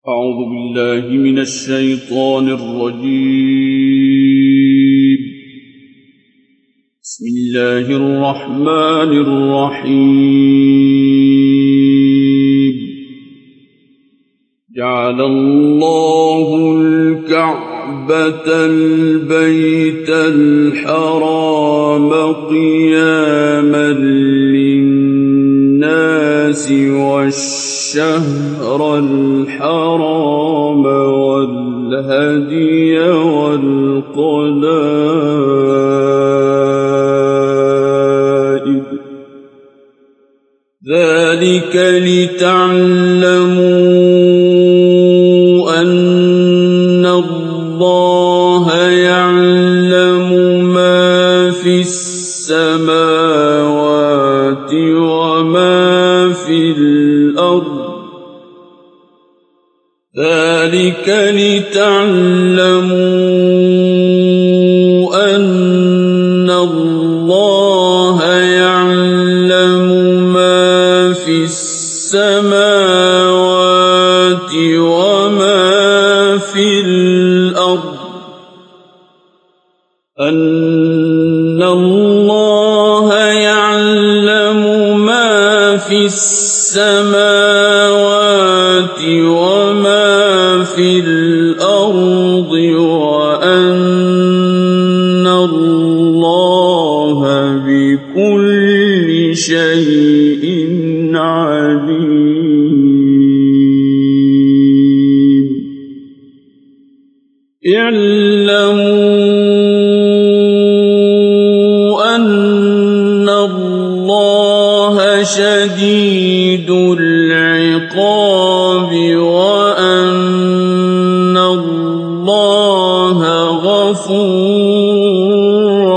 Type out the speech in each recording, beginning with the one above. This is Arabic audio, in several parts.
أعوذ بالله من الشيطان الرجيم. بسم الله الرحمن الرحيم. جعل الله الكعبة البيت الحرام قياما للناس والشهر الحرام والهدي والقلائد ذلك لتعلموا أن الله يعلم ما في السماوات وما في الأرض ذلك لتعلموا أن الله يعلم ما في السماوات وما في الأرض أن الله يعلم ما في السماوات وما في الأرض وأن الله بكل شيء عليم. اعلموا أن الله شديد العقاب وأن الله غفور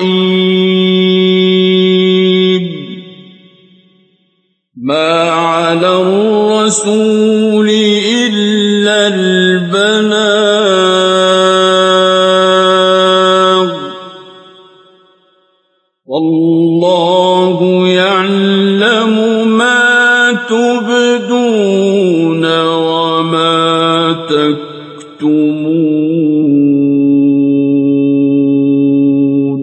رحيم. ما على الرسول إلا البلاغ والله يعلم ما تبدون وما تكتمون.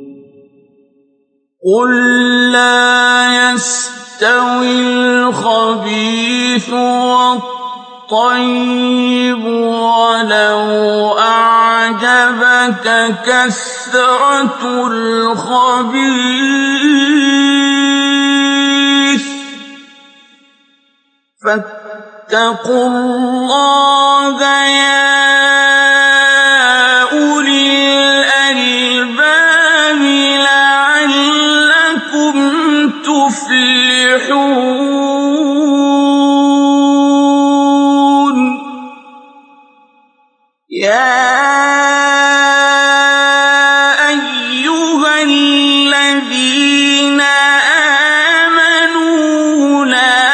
قل لا يستوي الخبيث والطيب ولو أعجبك كثرة الخبيث فاتقوا الله يا أولي الألباب لعلكم تفلحون. يا أيها الذين آمنوا لا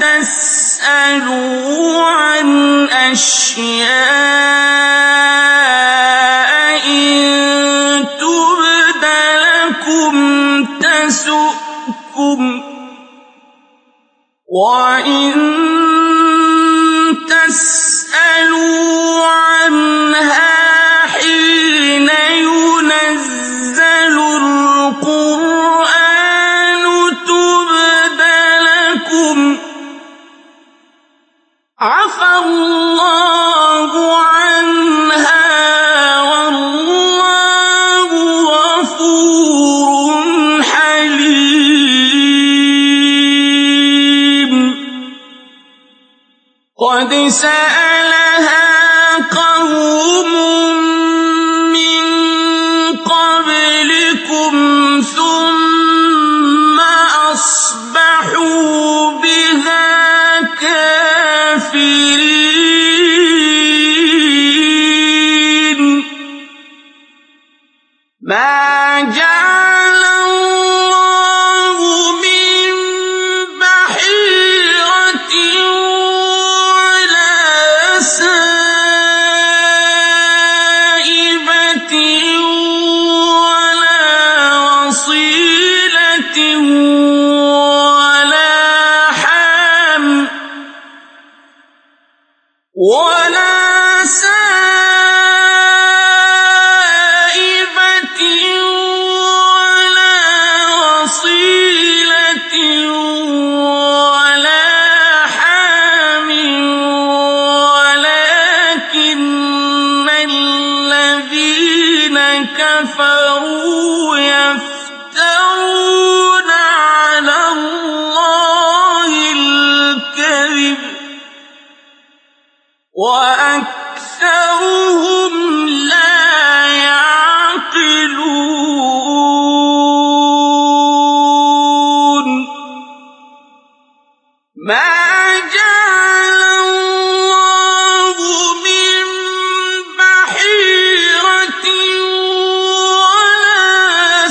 تسألوا عن أشياء إن تبد لكم تسؤكم وإن تسألوا عنها حين ينزل القرآن تبد لكم عفى الله عنها والله غفور حليم. قد سألها قوم من قبلكم ثم أصبحوا بها كافرين. ما جعل الله من بحيرة ولا سائبة ولا وصيلة ولا حام ولا سائبة ولا وصيلة ولا حام ولكن الذين كفروا يفترون على الله الكذب وأكثرهم لا يعقلون ما جعل الله من بحيرة ولا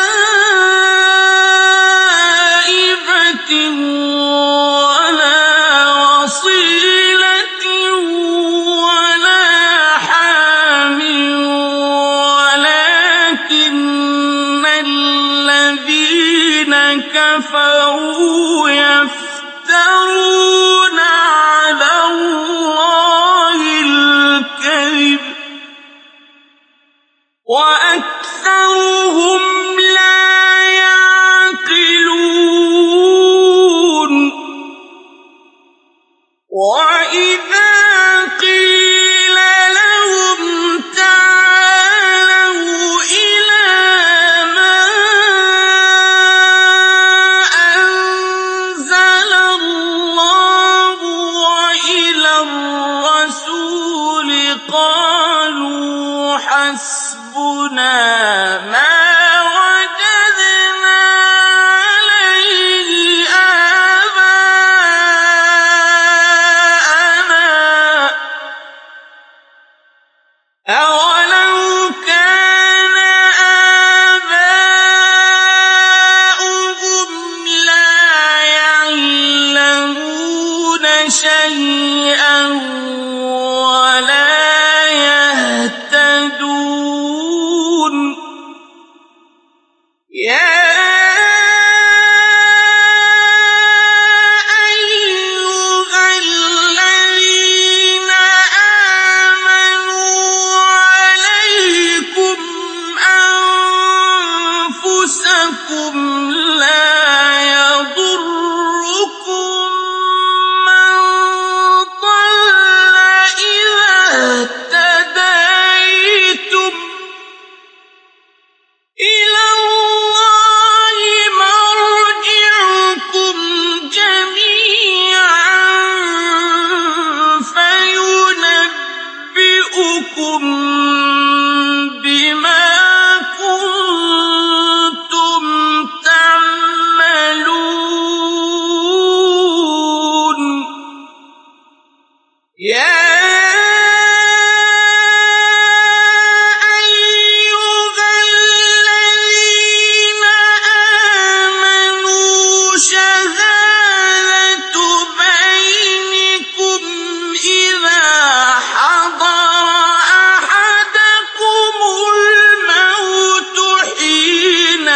سائبة ولا وصيلة ولا حام ولكن الذين كفروا يفترون على الله الكذب وأكثرهم لا يعقلون وإذا قيل لهم تعالوا إلى ما أنزل الله وإلى الرسول قالوا حسبنا ما وجدنا عليه آباءنا أولو كان آباؤهم لا يعلمون شيئا ولا يهتدون يا أيها الذين آمنوا عليكم أنفسكم لا يضركم من ضل إذا اهتديتم إلى الله مرجعكم جميعا فينبئكم بما كنتم تعملون يا أيها الذين آمنوا شهادة بينكم إذا حضر أحدكم الموت حين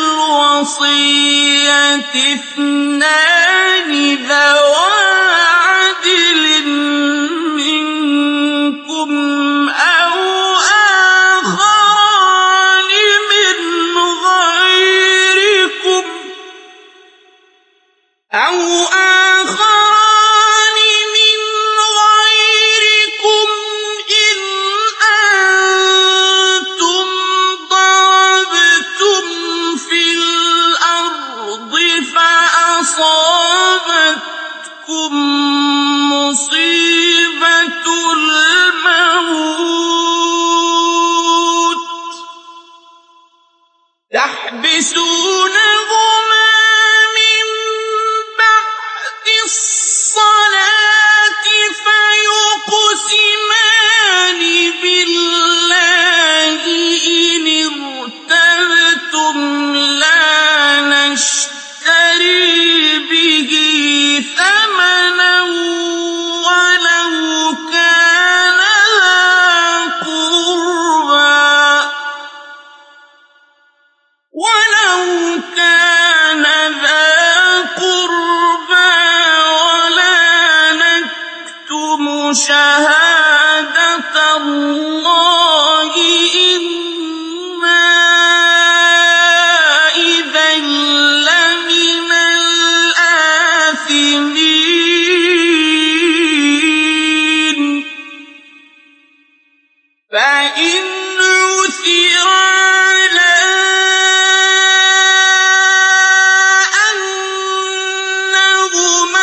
الوصية اثنان ذوى عدل منكم أو آخران من غيركم إن أنتم ضربتم في الأرض فأصابتكم شهادة الله إنا إذا لمن الآثمين فإن عثر على أنهما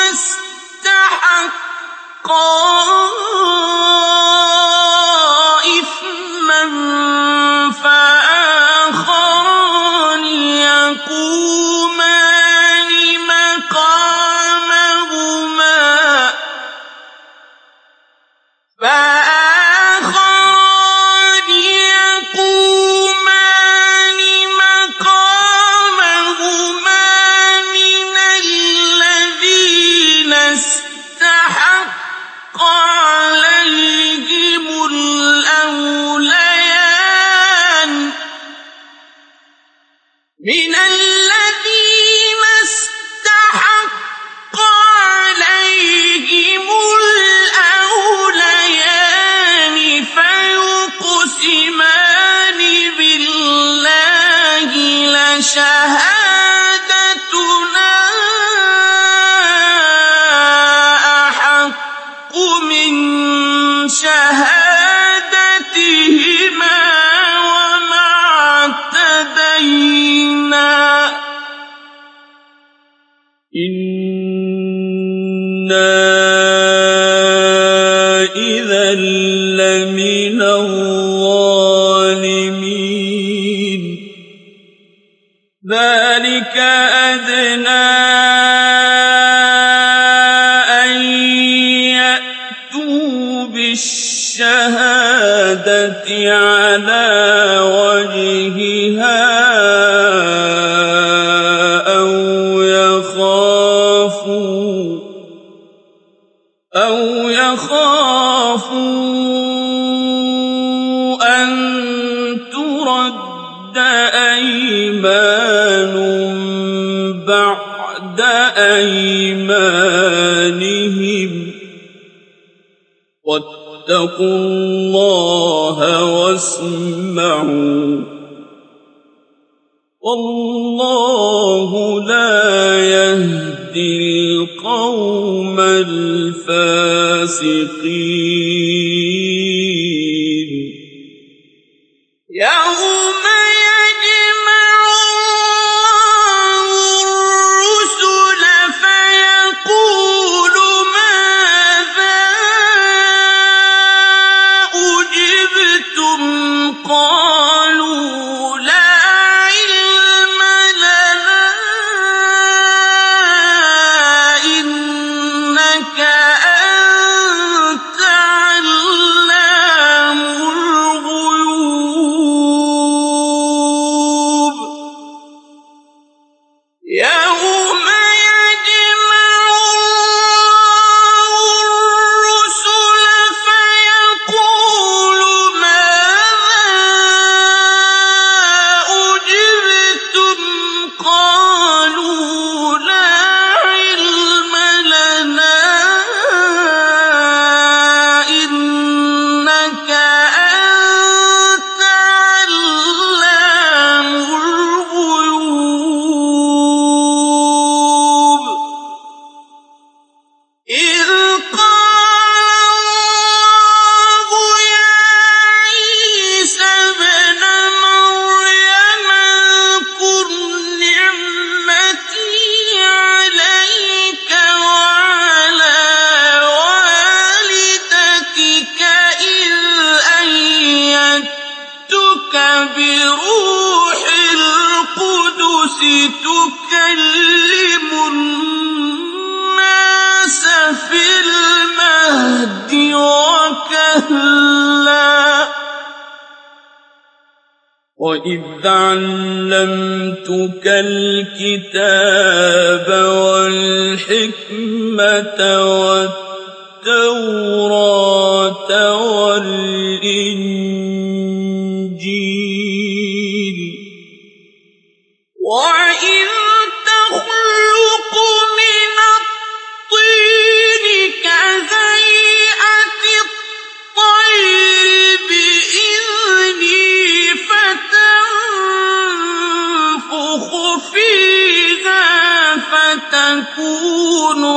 استحقا إثما فآخران يقومان مقامهما من الذين استحق عليهم الأوليان فيقسمان بالله لشهادتنا أحق من شهادتهما وما اعتدينا إنا إذا لمن الظالمين ذلك أدنى أن يأتوا بالشهادة على وجهها أو يخافوا أن ترد أيمان بعد أيمانهم واتقوا الله واسمعوا والله لا يهدي القوم الفاسقين يوم يجمع الله الرسل فيقول ماذا أجبتم قالوا لا علم لنا إنك أنت علام الغيوب يوم يجمع الله الرسل فيقول ماذا أجبتم قالوا لا علم لنا إنك أنت علام الغيوب إذ قال الله يا عيسى ابن مريم اذكر نعمتي عليك وعلى والدتك إذ أيدتك بروح القدس تكلم الناس في المهد وكهلا وإذ علمتك الكتاب والحكمة والتوراة والإنجيل وإذ تخلق من الطين كهيئة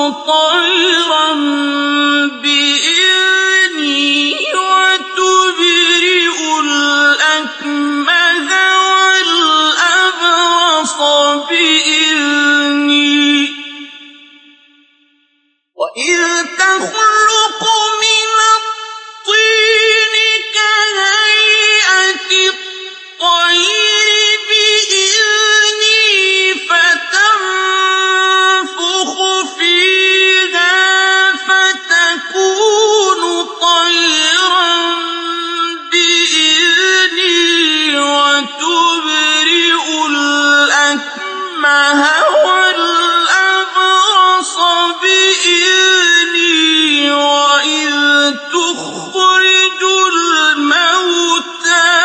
طيرا بإذني وتبرئ الأكمه والأبرص بإذني وإذ تخلق من الطين كهيئة الطير بإذني فتنفخ فيها فتكون طيرا بإذني وتبرئ الأكمه والأبرص بإذني وإذ تخرج الموتى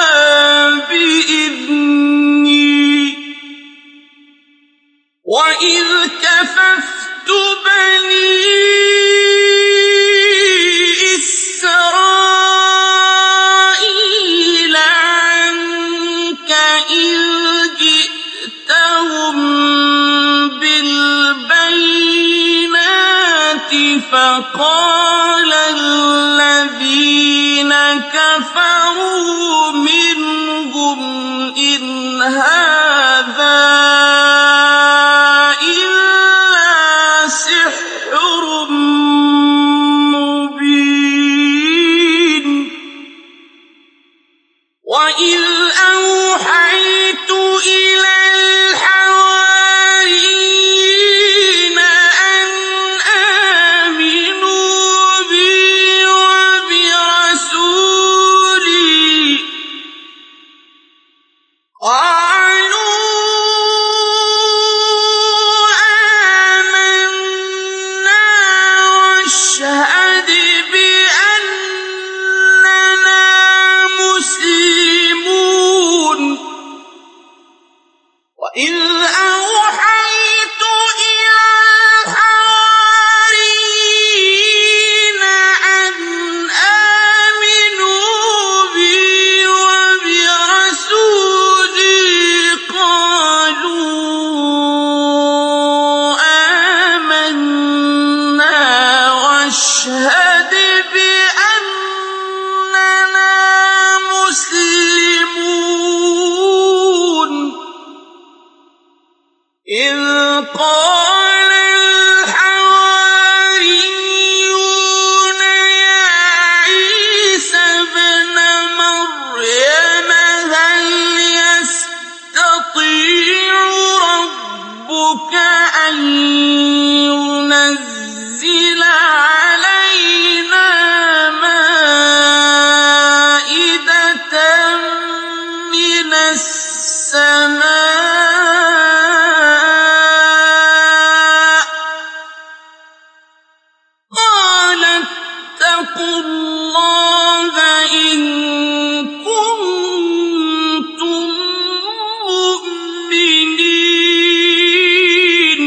بإذني وإذ كففت بني إسرائيل عنك إذ جئتهم بالبينات فقال الذين كفروا منهم إن هذا إلا سحر مبين وإذ أوحيت إلى الحواريين أن آمنوا بي وبرسولي قالوا آمنا واشهد بأننا مسلمون وإذ أوحيت إلى الحواريين أن آمنوا بي وبرسولي قالوا آمنا واشهد بأننا مسلمون إذ قال الحواريون يا عيسى ابن مريم هل يستطيع ربك أن ينزل علينا مائدة من السماء قال اتقوا الله إن كنتم مؤمنين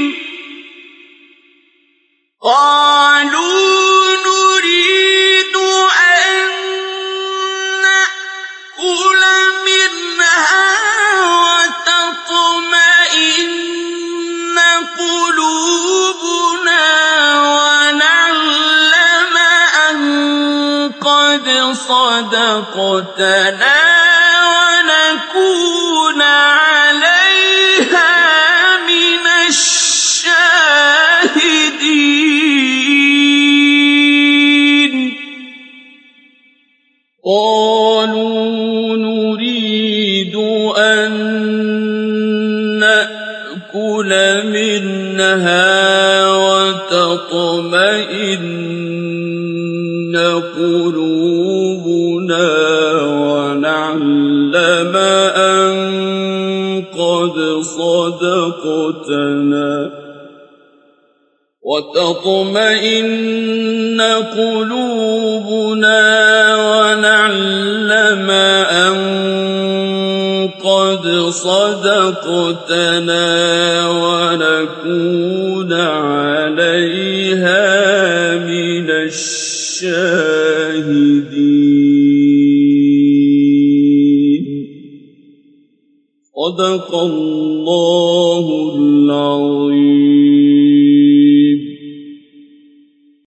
قالوا نريد أن نأكل منها وتطمئن قلوبنا ونعلم أن قد صدقتنا ونكون عليها من الشاهدين قالوا نريد أن نأكل منها وتطمئن قلوبنا ونعلم أن قد صدقتنا وتطمئن قلوبنا ونعلم أن قد صدقتنا ونكون عليها من الشاهدين صدق الله العظيم.